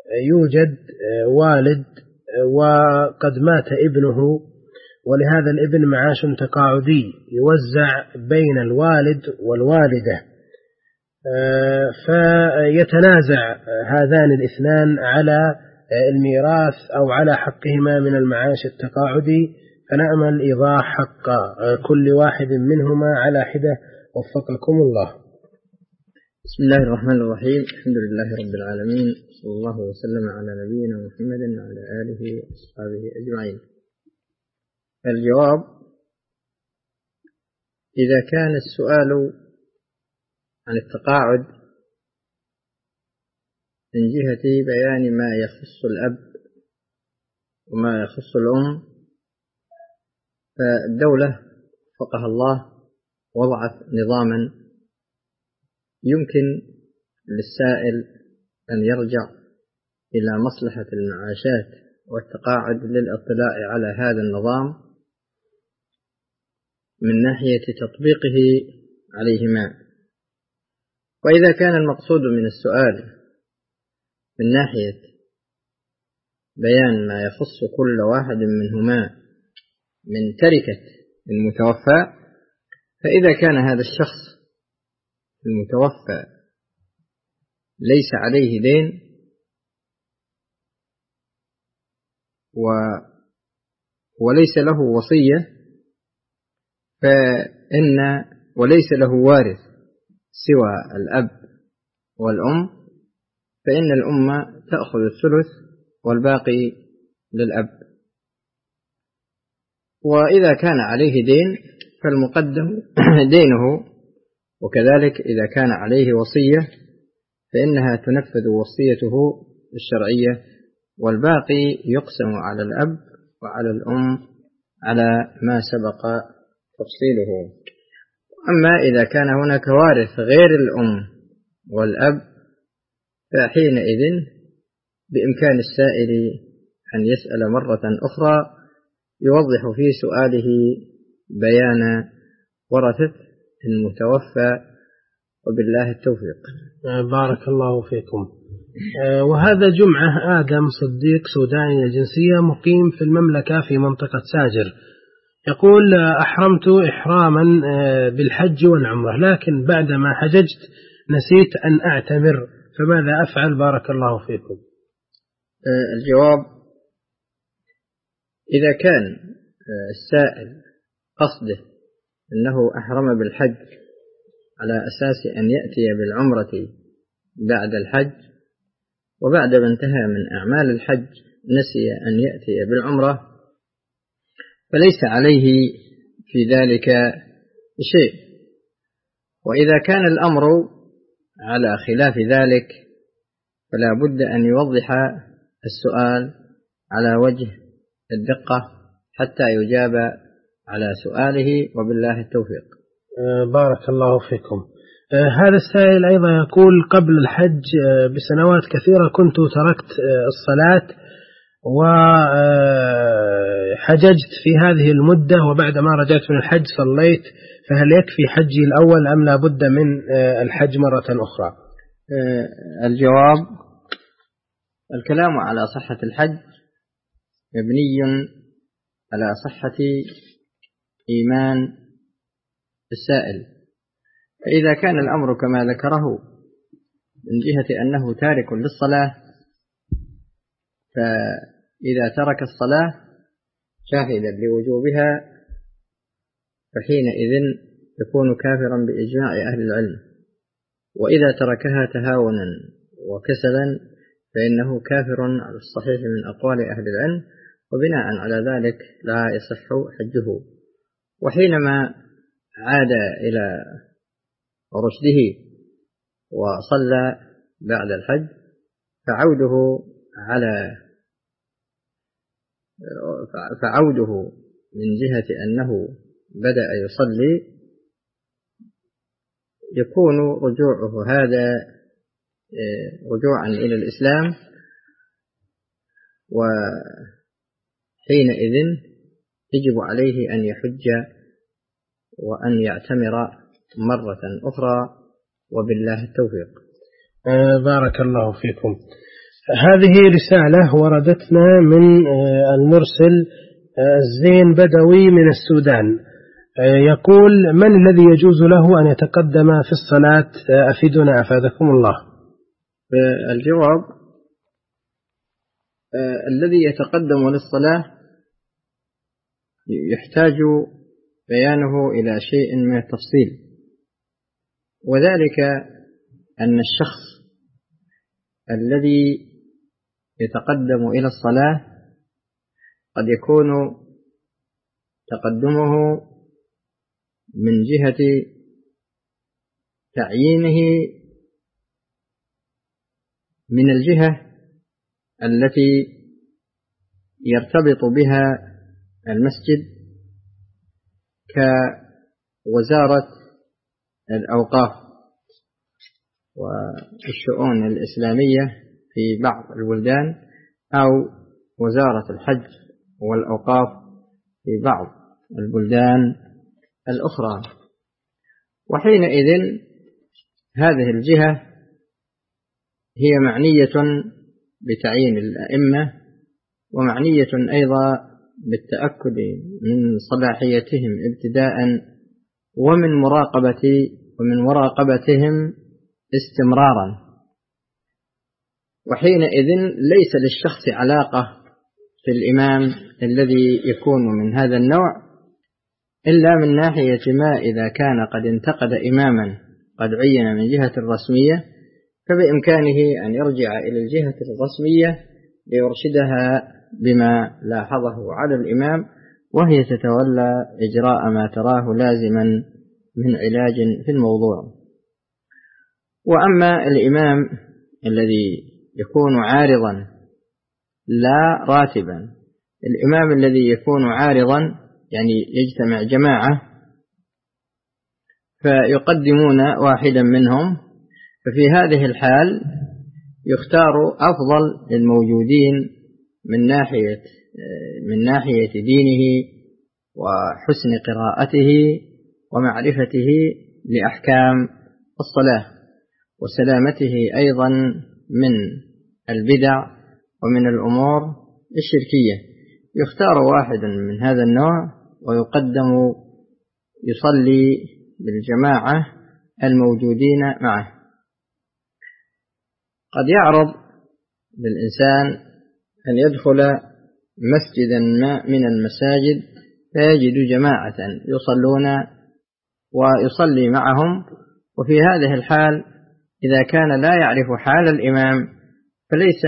يوجد والد وقد مات ابنه، ولهذا الابن معاش تقاعدي يوزع بين الوالد والوالدة، فيتنازع هذان الاثنان على الميراث أو على حقهما من المعاش التقاعدي، فنأمل إيضاح حق كل واحد منهما على حدة. وفقكم الله. بسم الله الرحمن الرحيم. الحمد لله رب العالمين، صلى الله وسلم على نبينا محمد وعلى آله وأصحابه أجمعين. الجواب: إذا كان السؤال عن التقاعد من جهة بيان ما يخص الأب وما يخص الأم، فالدولة وفقها الله وضعت نظاما يمكن للسائل أن يرجع إلى مصلحة المعاشات والتقاعد للاطلاع على هذا النظام من ناحية تطبيقه عليهما. وإذا كان المقصود من السؤال من ناحية بيان ما يخص كل واحد منهما من تركة المتوفى، فإذا كان هذا الشخص المتوفى ليس عليه دين وليس له وصية وليس له وارث سوى الأب والأم، فإن الأم تأخذ الثلث والباقي للأب. وإذا كان عليه دين فالمقدم دينه، وكذلك إذا كان عليه وصية فإنها تنفذ وصيته الشرعية، والباقي يقسم على الأب وعلى الأم على ما سبق تفصيله. أما إذا كان هناك وارث غير الأم والأب فحينئذ بإمكان السائل أن يسأل مرة أخرى يوضح في سؤاله بيان ورثة المتوفى، وبالله التوفيق. بارك الله فيكم. وهذا جمعة آدم صديق سوداني الجنسية مقيم في المملكة في منطقة ساجر، يقول: أحرمت إحراما بالحج والعمرة، لكن بعدما حججت نسيت أن أعتمر، فماذا أفعل؟ بارك الله فيكم. الجواب: إذا كان السائل قصده أنه أحرم بالحج على أساس أن يأتي بالعمرة بعد الحج، وبعد ما انتهى من أعمال الحج نسي أن يأتي بالعمرة، فليس عليه في ذلك شيء. وإذا كان الأمر على خلاف ذلك فلا بد أن يوضح السؤال على وجه الدقة حتى يجاب على سؤاله، وبالله التوفيق. بارك الله فيكم. هذا السائل أيضا يقول: قبل الحج بسنوات كثيرة كنت تركت الصلاة وحججت في هذه المدة، وبعد ما رجعت من الحج صليت، فهل يكفي حجي الأول أم لا بد من الحج مرة أخرى؟ الجواب: الكلام على صحة الحج مبني على صحة إيمان السائل. فإذا كان الأمر كما ذكره من جهة أنه تارك للصلاة، فإذا ترك الصلاة شاهدا لوجوبها فحينئذ يكون كافرا بإجماع أهل العلم، وإذا تركها تهاونا وكسلا فإنه كافر على الصحيح من أقوال أهل العلم، وبناء على ذلك لا يصح حجه. وحينما عاد إلى رشده وصلى بعد الحج فعوده من جهة أنه بدأ يصلي يكون رجوعه هذا رجوعا إلى الإسلام، وحينئذ يجب عليه أن يحج وأن يعتمر مرة أخرى، وبالله التوفيق. بارك الله فيكم. هذه رسالة وردتنا من المرسل الزين بدوي من السودان، يقول: من الذي يجوز له أن يتقدم في الصلاة؟ أفيدنا أفادكم الله. الجواب: الذي يتقدم للصلاة يحتاج بيانه إلى شيء من التفصيل، وذلك أن الشخص الذي يتقدم إلى الصلاة قد يكون تقدمه من جهة تعيينه من الجهة التي يرتبط بها المسجد كوزارة الأوقاف والشؤون الإسلامية في بعض البلدان، أو وزارة الحج والأوقاف في بعض البلدان الأخرى. وحينئذ هذه الجهة هي معنية بتعيين الأئمة، ومعنية أيضا بالتأكد من صلاحيتهم ابتداء، ومن مراقبتهم استمرارا. وحينئذ ليس للشخص علاقة في الإمام الذي يكون من هذا النوع إلا من ناحية ما إذا كان قد انتقد إماما قد عين من جهة الرسمية، فبإمكانه أن يرجع إلى الجهة الرسمية ليرشدها بما لاحظه على الإمام، وهي تتولى إجراء ما تراه لازما من علاج في الموضوع. وأما الإمام الذي يكون عارضا لا راتبا، الإمام الذي يكون عارضا يعني يجتمع جماعة فيقدمون واحدا منهم، ففي هذه الحال يختار أفضل الموجودين من ناحية دينه وحسن قراءته ومعرفته لأحكام الصلاة، وسلامته أيضا من البدع ومن الأمور الشركية. يختار واحدا من هذا النوع ويقدم يصلي بالجماعة الموجودين معه. قد يعرض للإنسان أن يدخل مسجدا ما من المساجد فيجد جماعة يصلون ويصلي معهم، وفي هذه الحال إذا كان لا يعرف حال الإمام فليس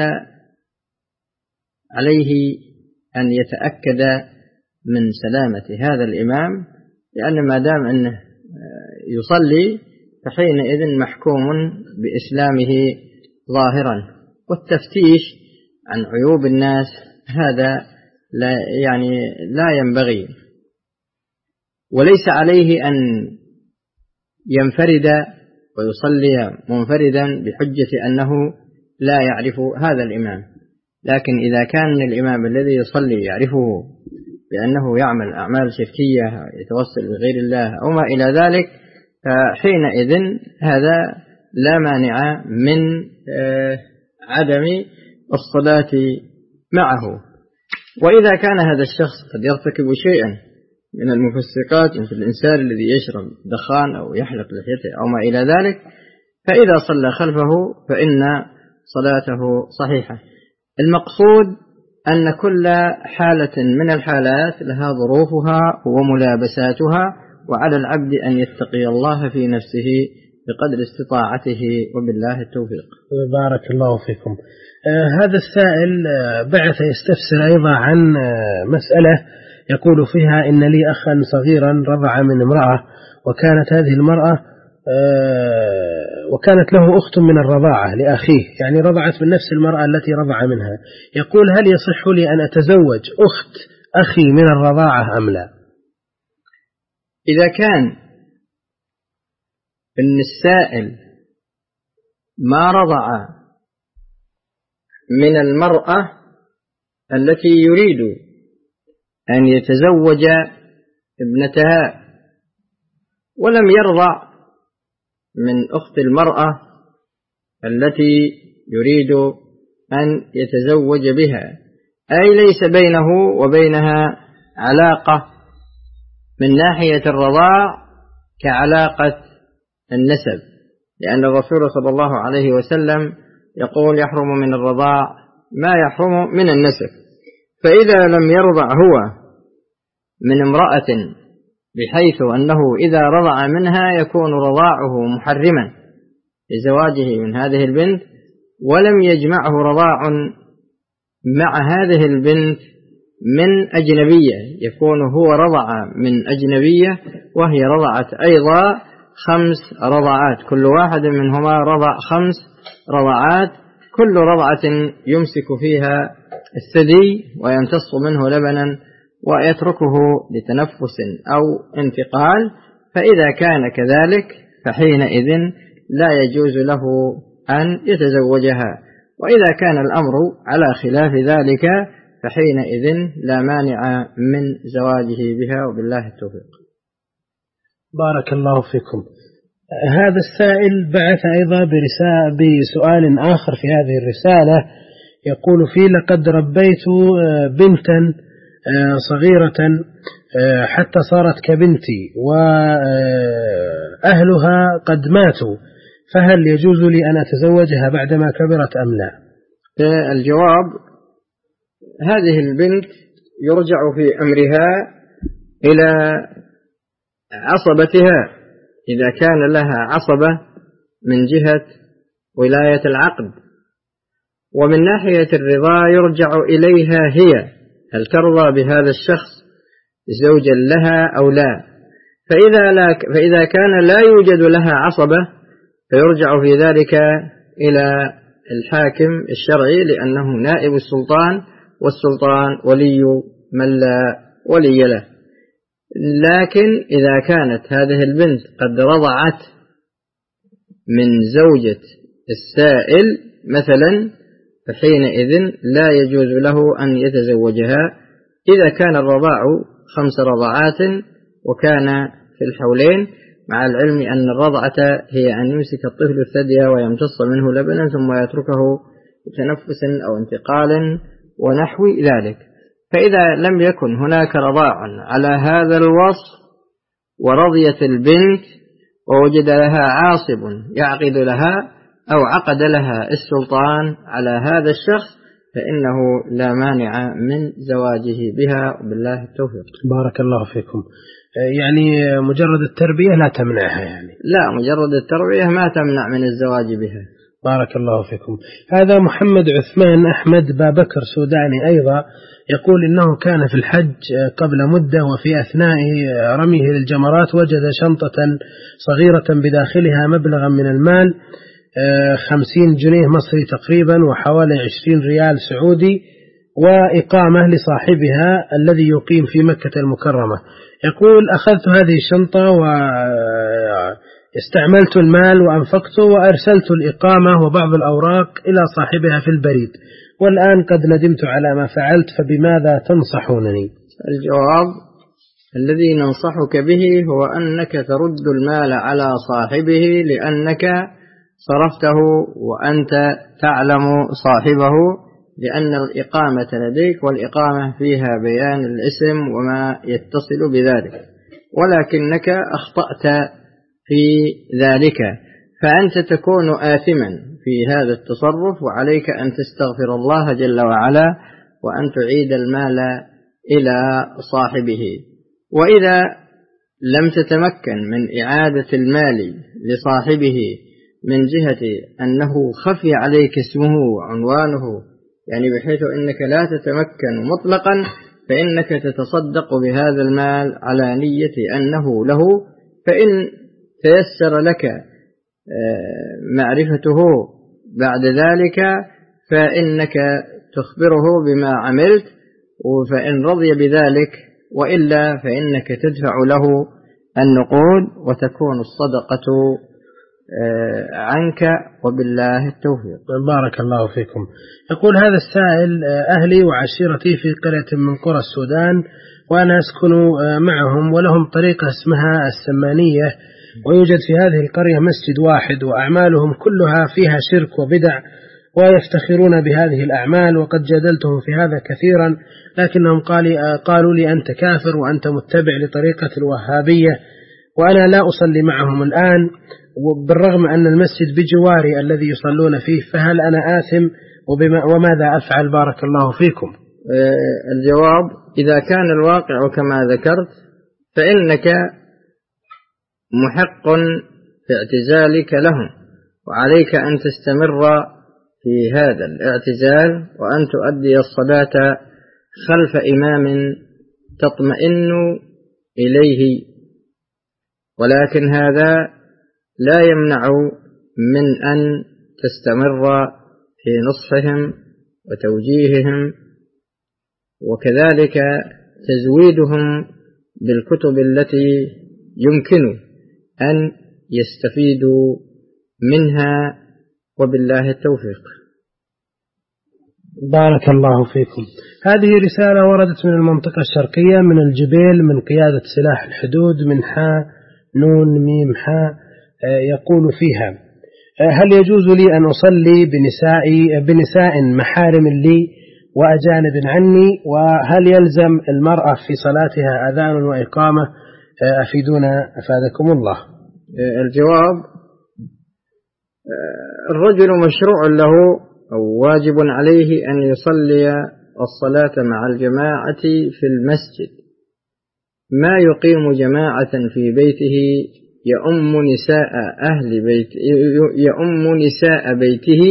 عليه أن يتأكد من سلامة هذا الإمام، لأن ما دام أنه يصلي فحينئذ محكوم بإسلامه ظاهرا. والتفتيش عن عيوب الناس هذا لا ينبغي، وليس عليه أن ينفرد ويصلي منفردا بحجة أنه لا يعرف هذا الإمام. لكن إذا كان الإمام الذي يصلي يعرفه بأنه يعمل أعمال شركية يتوسل بغير الله أو ما إلى ذلك، فحينئذ هذا لا مانع من عدم الصلاة معه. وإذا كان هذا الشخص قد يرتكب شيئا من المفسقات مثل الإنسان الذي يشرب دخان أو يحلق لحيته أو ما إلى ذلك، فإذا صلى خلفه فإن صلاته صحيحة. المقصود أن كل حالة من الحالات لها ظروفها وملابساتها، وعلى العبد أن يتقي الله في نفسه بقدر استطاعته، وبالله التوفيق. بارك الله فيكم. هذا السائل بعث يستفسر أيضا عن مسألة يقول فيها: إن لي أخا صغيرا رضع من امرأة، وكانت هذه المرأة وكانت له أخت من الرضاعة لأخيه، يعني رضعت من نفس المرأة التي رضع منها. يقول: هل يصح لي أن أتزوج أخت أخي من الرضاعة أم لا؟ إذا كان إن السائل ما رضع من المرأة التي يريد أن يتزوج ابنتها، ولم يرضع من أخت المرأة التي يريد أن يتزوج بها، أي ليس بينه وبينها علاقة من ناحية الرضاع كعلاقة النسب، لأن الرسول صلى الله عليه وسلم يقول يحرم من الرضاع ما يحرم من النسب. فإذا لم يرضع هو من امرأة بحيث أنه إذا رضع منها يكون رضاعه محرما لزواجه من هذه البنت، ولم يجمعه رضاع مع هذه البنت من أجنبية، يكون هو رضع من أجنبية وهي رضعت أيضا 5 رضعات، كل واحد منهما رضع 5 رضعات، كل رضعة يمسك فيها الثدي ويمتص منه لبنا ويتركه لتنفس أو انتقال. فإذا كان كذلك فحينئذ لا يجوز له أن يتزوجها، وإذا كان الأمر على خلاف ذلك فحينئذ لا مانع من زواجه بها، وبالله التوفيق. بارك الله فيكم. هذا السائل بعث أيضا بسؤال آخر في هذه الرسالة، يقول فيه: لقد ربيت بنتا صغيرة حتى صارت كبنتي وأهلها قد ماتوا، فهل يجوز لي أن أتزوجها بعدما كبرت أم لا؟ الجواب: هذه البنت يرجع في أمرها إلى عصبتها، إذا كان لها عصبة من جهة ولاية العقد، ومن ناحية الرضا يرجع إليها هي، هل ترضى بهذا الشخص زوجا لها أو لا. فإذا كان لا يوجد لها عصبة فيرجع في ذلك إلى الحاكم الشرعي، لأنه نائب السلطان، والسلطان ولي من لا ولي له. لكن إذا كانت هذه البنت قد رضعت من زوجة السائل مثلا فحينئذ لا يجوز له أن يتزوجها إذا كان الرضاع 5 رضعات وكان في الحولين، مع العلم أن الرضعة هي أن يمسك الطفل الثدي ويمتص منه لبنا ثم يتركه بتنفس أو انتقال ونحو ذلك. فإذا لم يكن هناك رضاع على هذا الوصف ورضيت البنت ووجد لها عاصب يعقد لها أو عقد لها السلطان على هذا الشخص فإنه لا مانع من زواجه بها، وبالله التوفيق. بارك الله فيكم. يعني مجرد التربية لا تمنعها؟ يعني لا، مجرد التربية ما تمنع من الزواج بها. بارك الله فيكم. هذا محمد عثمان أحمد بابكر سوداني أيضا، يقول إنه كان في الحج قبل مدة، وفي أثناء رميه للجمرات وجد شنطة صغيرة بداخلها مبلغا من المال 50 جنيه مصري تقريبا وحوالي 20 ريال سعودي، وإقامة لصاحبها الذي يقيم في مكة المكرمة. يقول: أخذت هذه الشنطة واستعملت المال وأنفقته وأرسلت الإقامة وبعض الأوراق إلى صاحبها في البريد، والآن قد ندمت على ما فعلت، فبماذا تنصحونني؟ الجواب: الذي ننصحك به هو أنك ترد المال على صاحبه، لأنك صرفته وأنت تعلم صاحبه، لأن الإقامة لديك، والإقامة فيها بيان الاسم وما يتصل بذلك، ولكنك أخطأت في ذلك، فأنت تكون آثما في هذا التصرف، وعليك أن تستغفر الله جل وعلا وأن تعيد المال إلى صاحبه. وإذا لم تتمكن من إعادة المال لصاحبه من جهة أنه خفي عليك اسمه وعنوانه، يعني بحيث أنك لا تتمكن مطلقا، فإنك تتصدق بهذا المال على نية أنه له، فإن تيسر لك معرفته بعد ذلك فإنك تخبره بما عملت، فإن رضي بذلك، وإلا فإنك تدفع له النقود وتكون الصدقة عنك، وبالله التوفيق. بارك الله فيكم. يقول هذا السائل: أهلي وعشيرتي في قرية من قرى السودان، وأنا أسكن معهم، ولهم طريقة اسمها السمانية، ويوجد في هذه القرية مسجد واحد، وأعمالهم كلها فيها شرك وبدع، ويفتخرون بهذه الأعمال، وقد جادلتهم في هذا كثيرا، لكنهم قالوا لي أنت كافر وأنت متبع لطريقة الوهابية، وأنا لا أصلي معهم الآن بالرغم أن المسجد بجواري الذي يصلون فيه، فهل أنا آثم وماذا أفعل؟ بارك الله فيكم. الجواب: إذا كان الواقع كما ذكرت فإنك محق في اعتزالك لهم، وعليك أن تستمر في هذا الاعتزال وأن تؤدي الصلاة خلف إمام تطمئن إليه، ولكن هذا لا يمنع من أن تستمر في نصحهم وتوجيههم، وكذلك تزويدهم بالكتب التي يمكن أن يستفيدوا منها، وبالله التوفيق. بارك الله فيكم. هذه رسالة وردت من المنطقة الشرقية من الجبيل من قيادة سلاح الحدود من حاء نون ميم حاء، يقول فيها: هل يجوز لي أن أصلي بنساء محارم لي وأجانب عني؟ وهل يلزم المرأة في صلاتها أذان وإقامة؟ أفيدونا أفادكم الله. الجواب: الرجل مشروع له أو واجب عليه أن يصلي الصلاة مع الجماعة في المسجد، ما يقيم جماعة في بيته يؤم نساء بيته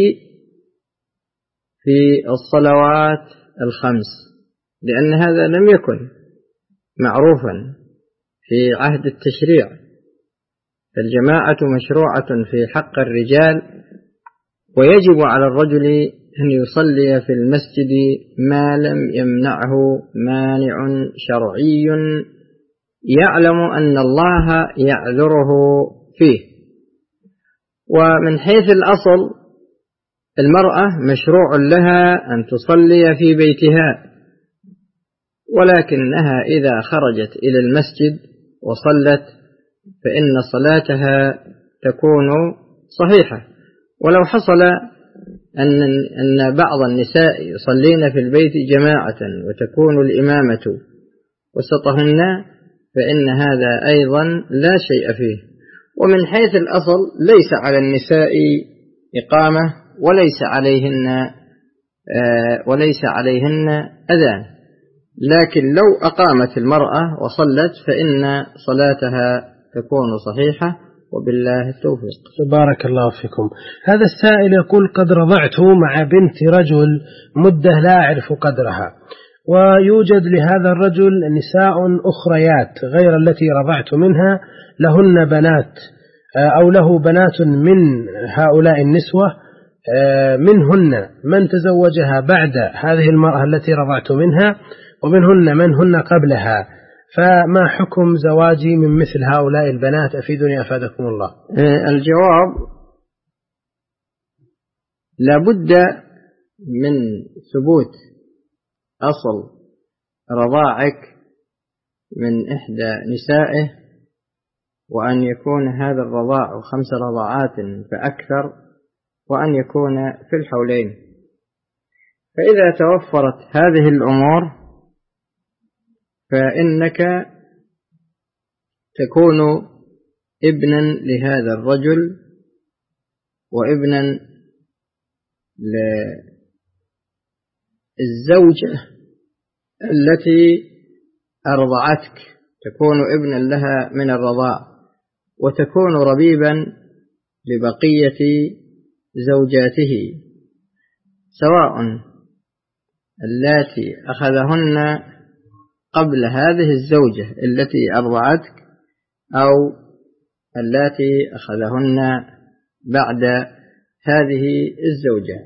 في الصلوات الخمس، لأن هذا لم يكن معروفا في عهد التشريع. فالجماعة مشروعة في حق الرجال، ويجب على الرجل أن يصلي في المسجد ما لم يمنعه مانع شرعي يعلم أن الله يعذره فيه. ومن حيث الأصل المرأة مشروع لها أن تصلي في بيتها، ولكنها إذا خرجت إلى المسجد وصلت فإن صلاتها تكون صحيحة. ولو حصل أن بعض النساء يصلين في البيت جماعة وتكون الإمامة وسطهن فإن هذا أيضا لا شيء فيه. ومن حيث الأصل ليس على النساء إقامة وليس عليهن أذان، لكن لو أقامت المرأة وصلت فإن صلاتها تكون صحيحة، وبالله التوفيق. بارك الله فيكم. هذا السائل يقول: قد رضعت مع بنت رجل مدة لا أعرف قدرها، ويوجد لهذا الرجل نساء أخريات غير التي رضعت منها لهن بنات أو له بنات من هؤلاء النسوة، منهن من تزوجها بعد هذه المرأة التي رضعت منها، ومنهن من هن قبلها، فما حكم زواجي من مثل هؤلاء البنات؟ أفيدوني أفادكم الله. الجواب: لابد من ثبوت أصل رضاعك من إحدى نسائه، وأن يكون هذا الرضاع 5 رضاعات فأكثر، وأن يكون في الحولين. فإذا توفرت هذه الأمور فإنك تكون ابنا لهذا الرجل وابنا للزوجة التي أرضعتك، تكون ابنا لها من الرضاع، وتكون ربيبا لبقية زوجاته، سواء اللاتي أخذهن قبل هذه الزوجة التي أرضعتك أو اللاتي أخذهن بعد هذه الزوجة.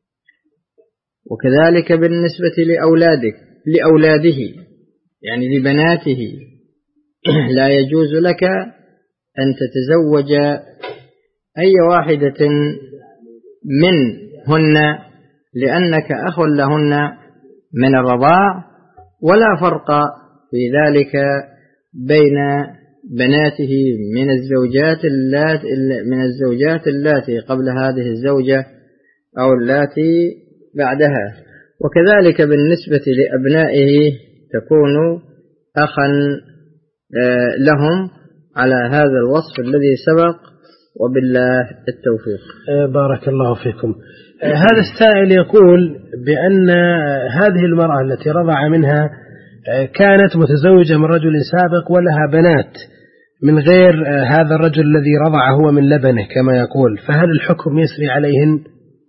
وكذلك بالنسبة لأولاده يعني لبناته، لا يجوز لك أن تتزوج أي واحدة منهن، لأنك أخ لهن من الرضاع، ولا فرق في ذلك بين بناته من الزوجات اللاتي قبل هذه الزوجة أو اللاتي بعدها. وكذلك بالنسبة لأبنائه تكون أخا لهم على هذا الوصف الذي سبق، وبالله التوفيق. بارك الله فيكم. هذا السائل يقول بأن هذه المرأة التي رضع منها كانت متزوجة من رجل سابق ولها بنات من غير هذا الرجل الذي رضع هو من لبنه كما يقول، فهل الحكم يسري عليهن؟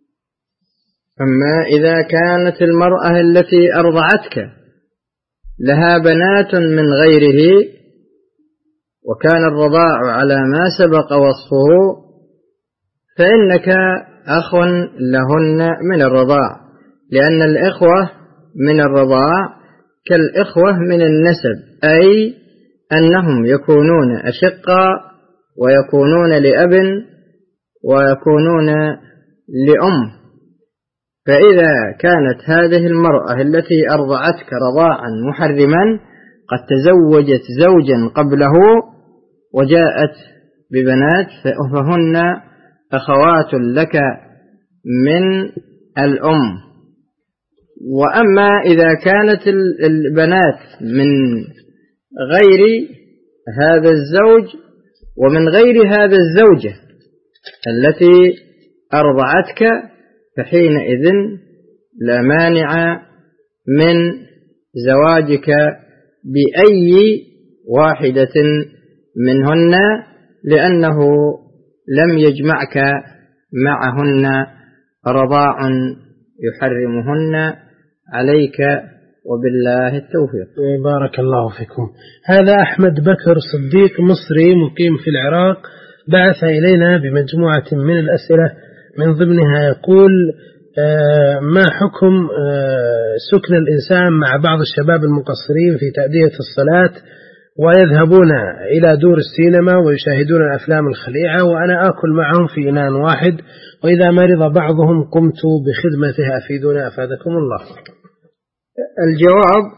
أما إذا كانت المرأة التي أرضعتك لها بنات من غيره وكان الرضاع على ما سبق وصفه، فإنك أخ لهن من الرضاع، لأن الإخوة من الرضاع كالإخوة من النسب، أي أنهم يكونون أشقاء ويكونون لأب ويكونون لأم. فإذا كانت هذه المرأة التي أرضعتك رضاعا محرما قد تزوجت زوجا قبله وجاءت ببنات، فهن أخوات لك من الأم. وأما إذا كانت البنات من غير هذا الزوج ومن غير هذا الزوجة التي أرضعتك، فحينئذ لا مانع من زواجك بأي واحدة منهن، لأنه لم يجمعك معهن رضاع يحرمهن عليك، وبالله التوفيق. بارك الله فيكم. هذا أحمد بكر صديق مصري مقيم في العراق بعث إلينا بمجموعة من الأسئلة، من ضمنها يقول: ما حكم سكن الإنسان مع بعض الشباب المقصرين في تأدية الصلاة ويذهبون إلى دور السينما ويشاهدون الأفلام الخليعة وأنا آكل معهم في إناء واحد، وإذا مرض بعضهم قمت بخدمته، أفيدونا أفادكم الله. الجواب: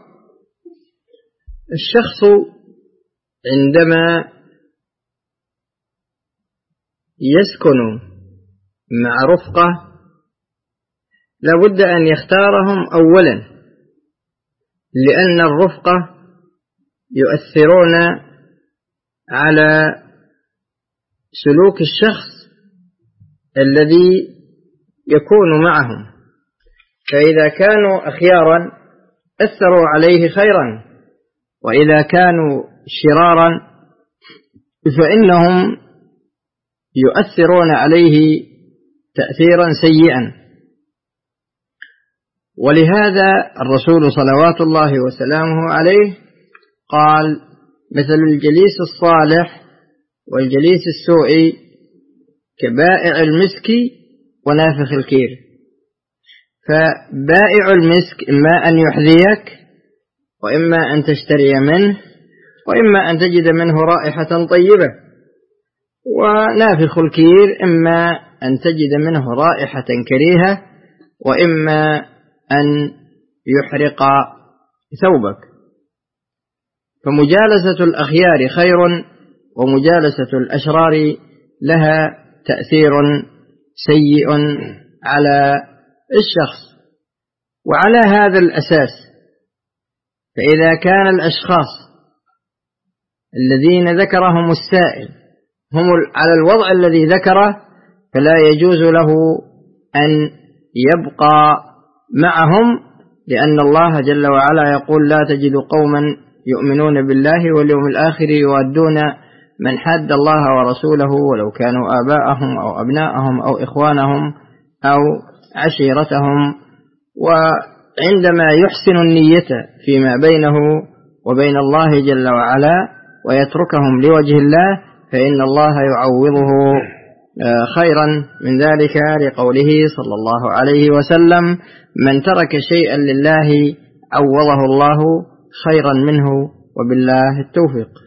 الشخص عندما يسكن مع رفقة لابد أن يختارهم أولا، لأن الرفقة يؤثرون على سلوك الشخص الذي يكون معهم، فإذا كانوا أخيارا أثروا عليه خيرا، وإذا كانوا شرارا فإنهم يؤثرون عليه تأثيرا سيئا. ولهذا الرسول صلوات الله وسلامه عليه قال: مثل الجليس الصالح والجليس السوء كبائع المسك ونافخ الكير. فبائع المسك إما أن يحذيك، وإما أن تشتري منه، وإما أن تجد منه رائحة طيبة. ونافخ الكير إما أن تجد منه رائحة كريهة، وإما أن يحرق ثوبك. فمجالسة الأخيار خير، ومجالسة الأشرار لها تأثير سيء على الشخص. وعلى هذا الأساس فإذا كان الأشخاص الذين ذكرهم السائل هم على الوضع الذي ذكره، فلا يجوز له أن يبقى معهم، لأن الله جل وعلا يقول: لا تجد قوما يؤمنون بالله واليوم الآخر يوادون من حاد الله ورسوله ولو كانوا آباءهم أو أبناءهم أو إخوانهم أو عشيرتهم. وعندما يحسن النية فيما بينه وبين الله جل وعلا ويتركهم لوجه الله، فإن الله يعوضه خيرا من ذلك، لقوله صلى الله عليه وسلم: من ترك شيئا لله عوضه الله خيرا منه، وبالله التوفيق.